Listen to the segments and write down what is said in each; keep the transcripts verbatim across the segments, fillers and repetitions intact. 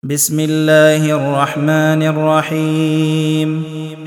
بسم الله الرحمن الرحيم.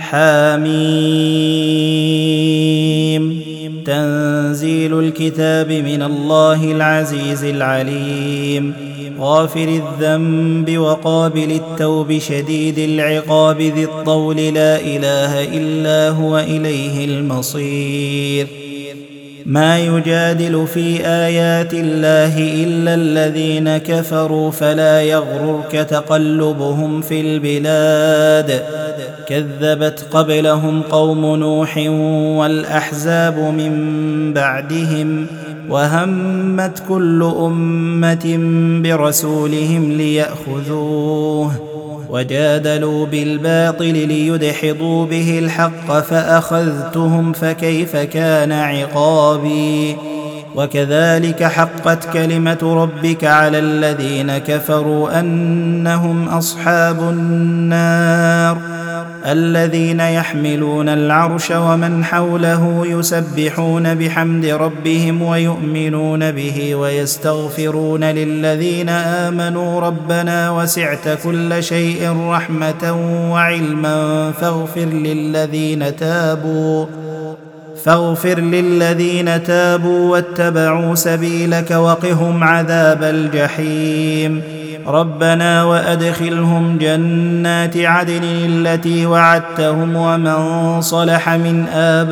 حميم. تنزيل الكتاب من الله العزيز العليم، غافر الذنب وقابل التوب شديد العقاب ذي الطول، لا إله إلا هو إليه المصير. ما يجادل في آيات الله إلا الذين كفروا، فلا يغررك تقلبهم في البلاد. كذبت قبلهم قوم نوح والأحزاب من بعدهم، وهمت كل أمة برسولهم ليأخذوه، وجادلوا بالباطل ليدحضوا به الحق، فأخذتهم فكيف كان عقابي. وكذلك حقت كلمة ربك على الذين كفروا أنهم أصحاب النار. الذين يحملون العرش ومن حوله يسبحون بحمد ربهم ويؤمنون به ويستغفرون للذين آمنوا ربنا وسعت كل شيء رحمة وعلما فاغفر للذين تابوا فاغفر للذين تابوا واتبعوا سبيلك وقهم عذاب الجحيم. ربنا وأدخلهم جنات عدن التي وعدتهم ومن صلح من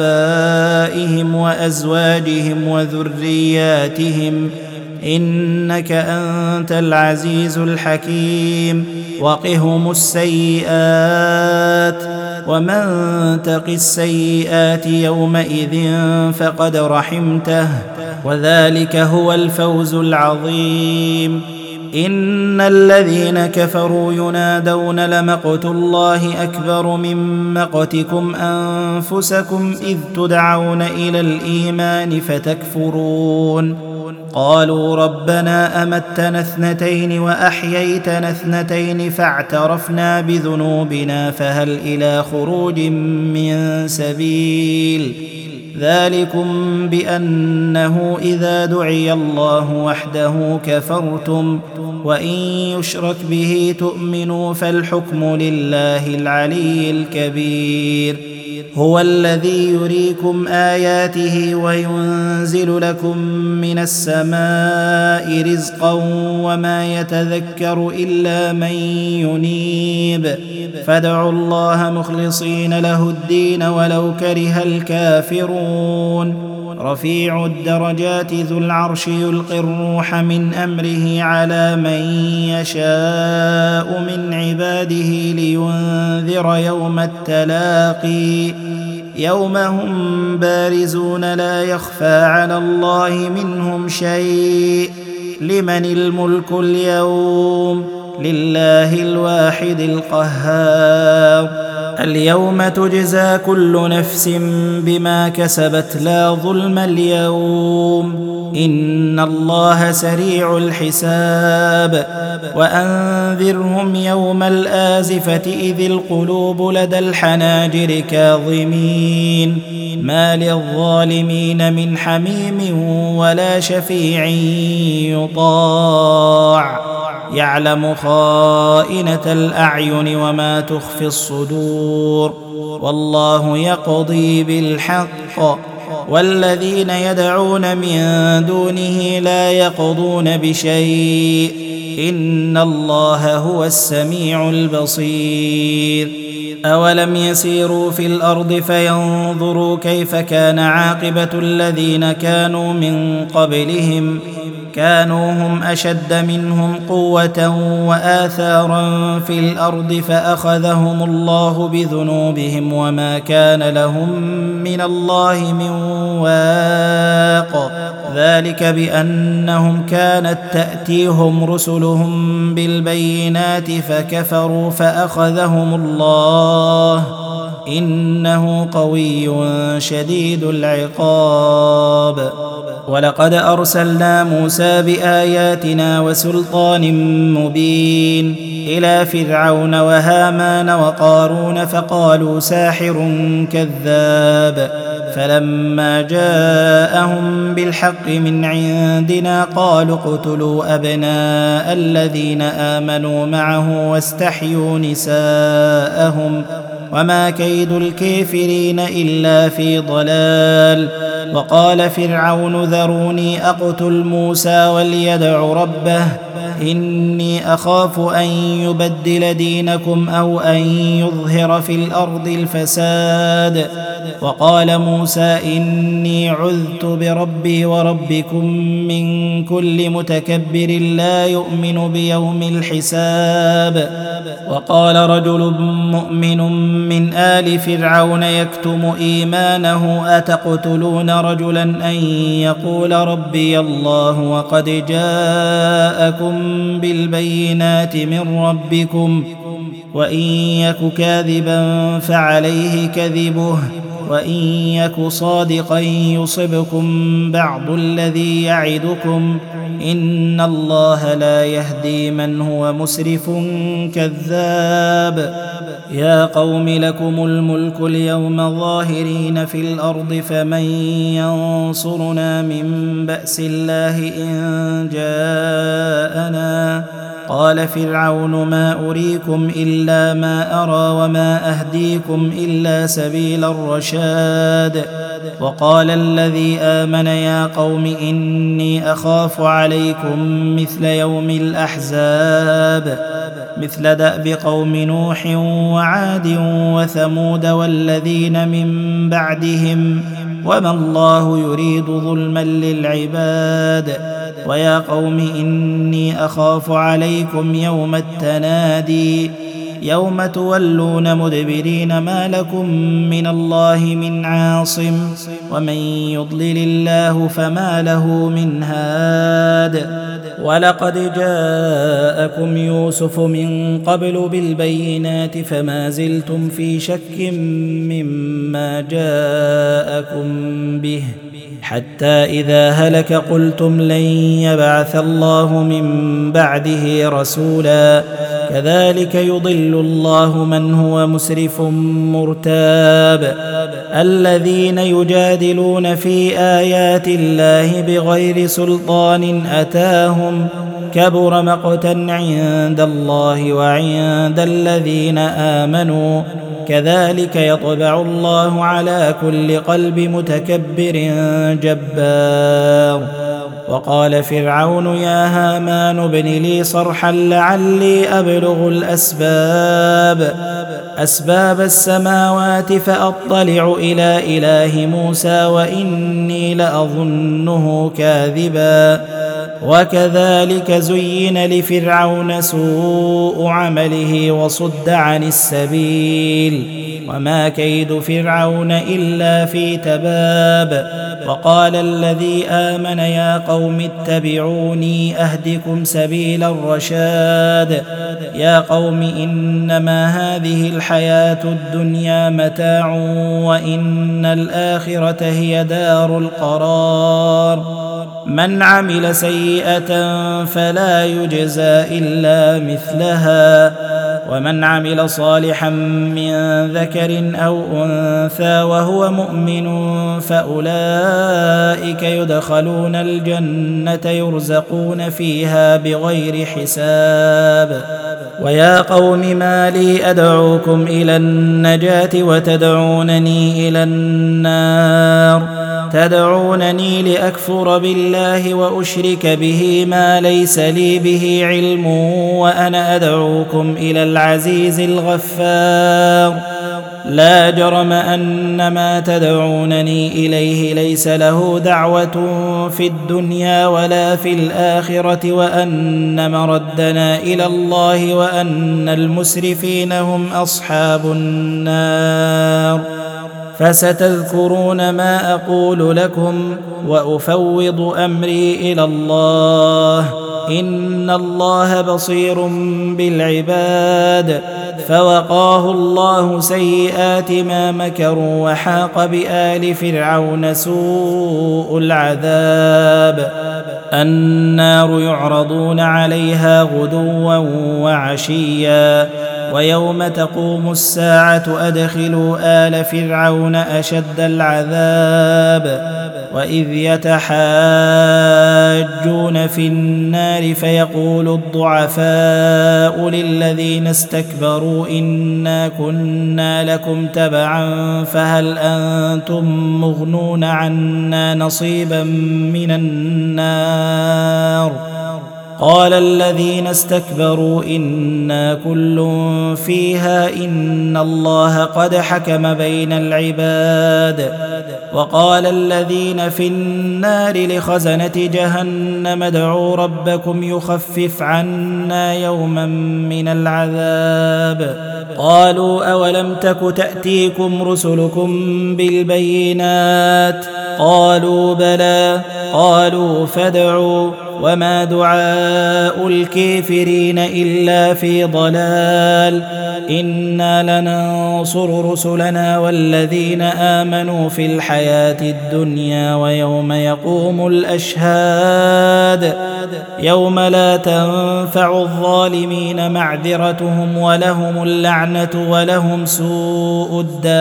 آبائهم وأزواجهم وذرياتهم، إنك أنت العزيز الحكيم. وقهم السيئات، ومن تق السيئات يومئذ فقد رحمته، وذلك هو الفوز العظيم. إن الذين كفروا ينادون لمقت الله أكبر من مقتكم أنفسكم إذ تدعون إلى الإيمان فتكفرون. قالوا ربنا أمتنا اثنتين وأحييتنا اثنتين فاعترفنا بذنوبنا فهل إلى خروج من سبيل. ذلكم بأنه إذا دعي الله وحده كفرتم، وإن يشرك به تؤمنوا فالحكم لله العلي الكبير. هو الذي يريكم آياته وينزل لكم من السماء رزقا وما يتذكر إلا من ينيب، فادعوا الله مخلصين له الدين ولو كره الكافرون. رفيع الدرجات ذو العرش يلقي الروح من أمره على من يشاء من عباده لينذر يوم التلاقي، يوم هم بارزون لا يخفى على الله منهم شيء. لمن الملك اليوم؟ لله الواحد القهار. اليوم تجزى كل نفس بما كسبت لا ظلم اليوم، إن الله سريع الحساب. وأنذرهم يوم الآزفة إذ القلوب لدى الحناجر كاظمين، ما للظالمين من حميم ولا شفيع يطاع، يعلم خائنة الأعين وما تخفي الصدور، والله يقضي بالحق، والذين يدعون من دونه لا يقضون بشيء، إن الله هو السميع البصير. أولم يسيروا في الأرض فينظروا كيف كان عاقبة الذين كانوا من قبلهم، كانوا هم أشد منهم قوة وآثارا في الأرض فأخذهم الله بذنوبهم وما كان لهم من الله من واق. ذلك بأنهم كانت تأتيهم رسلهم بالبينات فكفروا فأخذهم الله، إنه قوي شديد العقاب. ولقد أرسلنا موسى بآياتنا وسلطان مبين إلى فرعون وهامان وقارون فقالوا ساحر كذاب، فلما جاءهم بالحق من عندنا قالوا اقتلوا أبناء الذين آمنوا معه واستحيوا نساءهم وما كيد الكافرين إلا في ضلال. وقال فرعون ذروني أقتل موسى وليدع ربه إني أخاف أن يبدل دينكم أو أن يظهر في الأرض الفساد. وقال موسى إني عذت بربي وربكم من كل متكبر لا يؤمن بيوم الحساب. وقال رجل مؤمن من آل فرعون يكتم إيمانه أتقتلون رجلا أن يقول ربي الله وقد جاءكم بالبينات من ربكم وإن يك كاذبا فعليه كذبه وإن يك صادقا يصبكم بعض الذي يعدكم إن الله لا يهدي من هو مسرف كذاب. يا قوم لكم الملك اليوم ظاهرين في الأرض فمن ينصرنا من بأس الله إن جاءنا. قال فرعون ما أريكم إلا ما أرى وما أهديكم إلا سبيل الرشاد. وقال الذي آمن يا قوم إني أخاف عليكم مثل يوم الأحزاب مثل دأب قوم نوح وعاد وثمود والذين من بعدهم وما الله يريد ظلما للعباد. ويا قوم إني أخاف عليكم يوم التنادي يوم تولون مدبرين ما لكم من الله من عاصم ومن يضلل الله فما له من هاد. ولقد جاءكم يوسف من قبل بالبينات فما زلتم في شك مما جاءكم به حتى إذا هلك قلتم لن يبعث الله من بعده رسولا كذلك يضل الله من هو مسرف مرتاب. الذين يجادلون في آيات الله بغير سلطان أتاهم كبر مقتا عند الله وعند الذين آمنوا كذلك يطبع الله على كل قلب متكبر جبار. وقال فرعون يا هامان ابن لي صرحا لعلي أبلغ الأسباب أسباب السماوات فأطلع إلى إله موسى وإني لأظنه كاذبا. وكذلك زين لفرعون سوء عمله وصد عن السبيل وما كيد فرعون إلا في تباب. وقال الذي آمن يا قوم اتبعوني أهدكم سبيل الرشاد. يا قوم إنما هذه الحياة الدنيا متاع وإن الآخرة هي دار القرار. من عمل سيئة فلا يجزى إلا مثلها ومن عمل صالحا من ذكر أو أنثى وهو مؤمن فأولئك يدخلون الجنة يرزقون فيها بغير حساب. ويا قوم ما لي أدعوكم إلى النجاة وتدعونني إلى النار تدعونني لأكفر بالله وأشرك به ما ليس لي به علم وأنا أدعوكم إلى العزيز الغفار. لا جرم أن ما تدعونني إليه ليس له دعوة في الدنيا ولا في الآخرة وأن مردنا إلى الله وأن المسرفين هم أصحاب النار. فستذكرون ما أقول لكم وأفوض أمري إلى الله إن الله بصير بالعباد. فوقاه الله سيئات ما مكروا وحاق بآل فرعون سوء العذاب. النار يعرضون عليها غدوا وعشيا ويوم تقوم الساعة أدخلوا آل فرعون أشد العذاب وإذ يتحاجون في النار فيقول الضعفاء للذين استكبروا إنا كنا لكم تبعا فهل أنتم مغنون عنا نصيبا من النار قال الذين استكبروا إنا كل فيها إن الله قد حكم بين العباد وقال الذين في النار لخزنة جهنم ادعوا ربكم يخفف عنا يوما من العذاب قالوا أولم تك تأتيكم رسلكم بالبينات قالوا بلى قالوا فادعوا وما دعاء الكافرين إلا في ضلال إنا لننصر رسلنا والذين آمنوا في الحياة الدنيا ويوم يقوم الأشهاد يوم لا تنفع الظالمين معذرتهم ولهم اللعنة ولهم سوء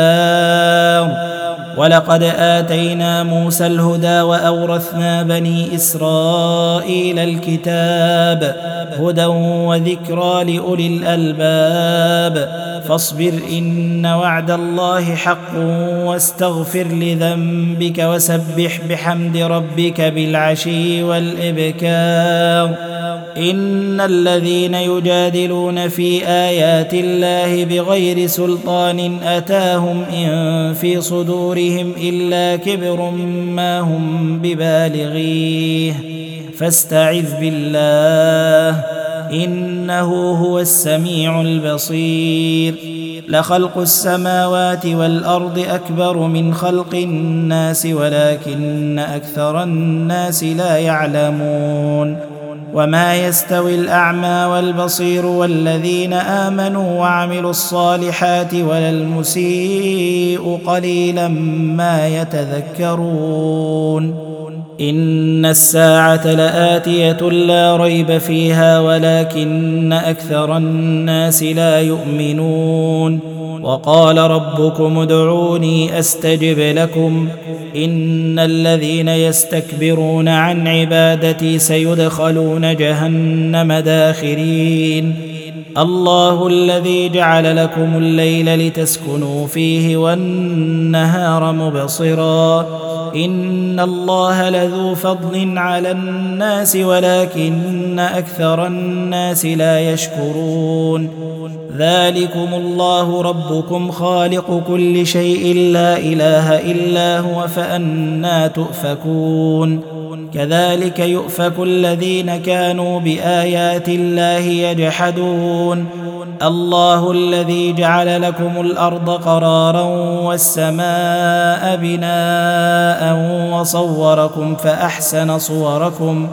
الدار ولقد آتينا موسى الهدى وأورثنا بني إسرائيل الكتاب هدى وذكرى لأولي الألباب فاصبر إن وعد الله حق واستغفر لذنبك وسبح بحمد ربك بالعشي والإبكار إن الذين يجادلون في آيات الله بغير سلطان أتاهم إن في صدورهم إلا كبر ما هم ببالغيه فاستعذ بالله إنه هو السميع البصير لخلق السماوات والأرض أكبر من خلق الناس ولكن أكثر الناس لا يعلمون وما يستوي الأعمى والبصير والذين آمنوا وعملوا الصالحات ولا المسيء قليلا ما يتذكرون إن الساعة لآتية لا ريب فيها ولكن أكثر الناس لا يؤمنون وقال ربكم ادعوني أستجب لكم إن الذين يستكبرون عن عبادتي سيدخلون جهنم داخرين الله الذي جعل لكم الليل لتسكنوا فيه والنهار مبصرا إن الله لذو فضل على الناس ولكن أكثر الناس لا يشكرون ذلكم الله ربكم خالق كل شيء لا إله إلا هو فأنى تؤفكون كذلك يؤفك الذين كانوا بآيات الله يجحدون الله الذي جعل لكم الأرض قرارا والسماء بناء وصوركم فأحسن صوركم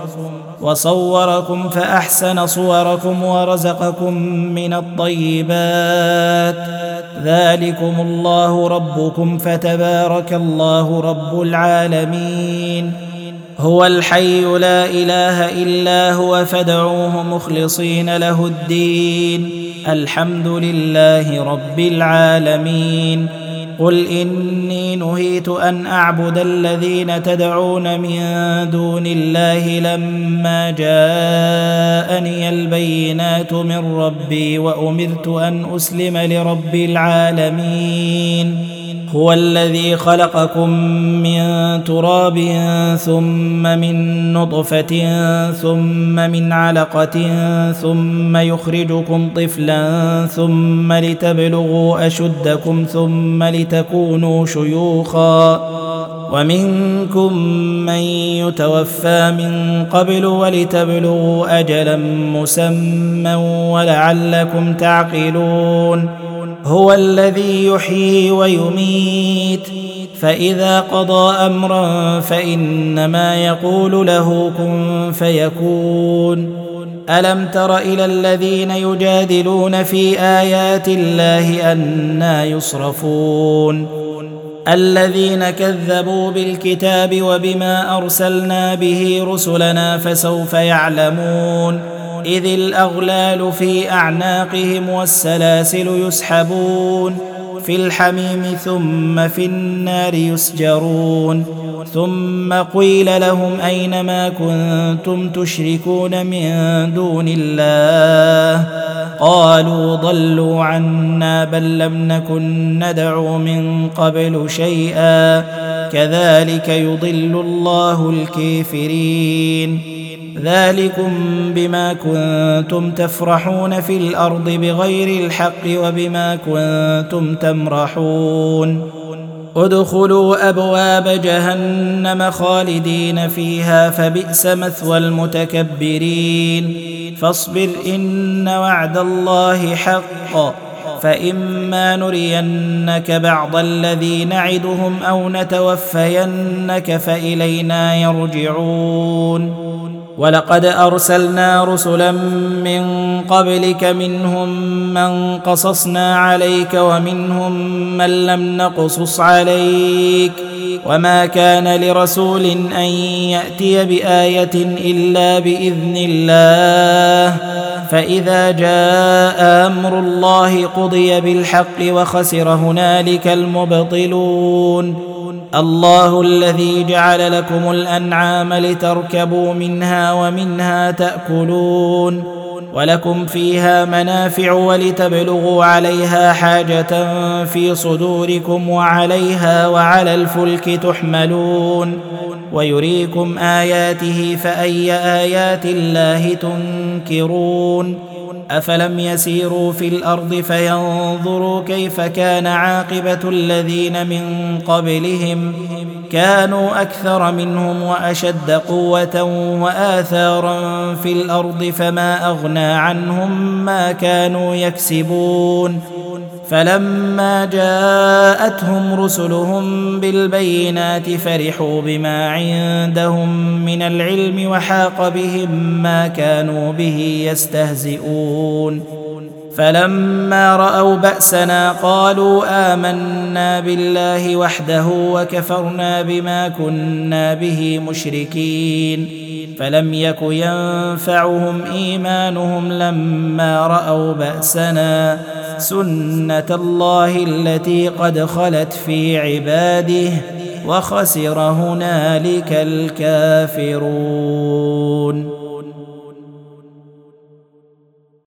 وصوركم فأحسن صوركم ورزقكم من الطيبات ذلكم الله ربكم فتبارك الله رب العالمين هو الحي لا إله إلا هو فادعوه مخلصين له الدين الحمد لله رب العالمين قل إني نهيت أن أعبد الذين تدعون من دون الله لما جاءني البينات من ربي وأمرت أن أسلم لرب العالمين هو الذي خلقكم من تراب ثم من نطفة ثم من علقة ثم يخرجكم طفلا ثم لتبلغوا أشدكم ثم لتكونوا شيوخا ومنكم من يتوفى من قبل ولتبلغوا أجلا مسمى ولعلكم تعقلون هو الذي يحيي ويميت فإذا قضى أمرا فإنما يقول له كن فيكون ألم تر إلى الذين يجادلون في آيات الله أنى يصرفون الذين كذبوا بالكتاب وبما أرسلنا به رسلنا فسوف يعلمون إذ الأغلال في أعناقهم والسلاسل يسحبون في الحميم ثم في النار يسجرون ثم قيل لهم أين ما كنتم تشركون من دون الله قالوا ضلوا عنا بل لم نكن ندعو من قبل شيئا كذلك يضل الله الكافرين ذلكم بما كنتم تفرحون في الأرض بغير الحق وبما كنتم تمرحون ادخلوا أبواب جهنم خالدين فيها فبئس مثوى المتكبرين فاصبر إن وعد الله حق فإما نرينك بعض الذي نعدهم أو نتوفينك فإلينا يرجعون ولقد أرسلنا رسلا من قبلك منهم من قصصنا عليك ومنهم من لم نقصص عليك وما كان لرسول أن يأتي بآية إلا بإذن الله فإذا جاء أمر الله قضي بالحق وخسر هنالك المبطلون الله الذي جعل لكم الأنعام لتركبوا منها ومنها تأكلون ولكم فيها منافع ولتبلغوا عليها حاجة في صدوركم وعليها وعلى الفلك تحملون ويريكم آياته فأي آيات الله تنكرون أفلم يسيروا في الأرض فينظروا كيف كان عاقبة الذين من قبلهم كانوا أكثر منهم وأشد قوة وآثارا في الأرض فما أغنى عنهم ما كانوا يكسبون فلما جاءتهم رسلهم بالبينات فرحوا بما عندهم من العلم وحاق بهم ما كانوا به يستهزئون فلما رأوا بأسنا قالوا آمنا بالله وحده وكفرنا بما كنا به مشركين فلم يك ينفعهم إيمانهم لما رأوا بأسنا سنة الله التي قد خلت في عباده وخسر هنالك الكافرون.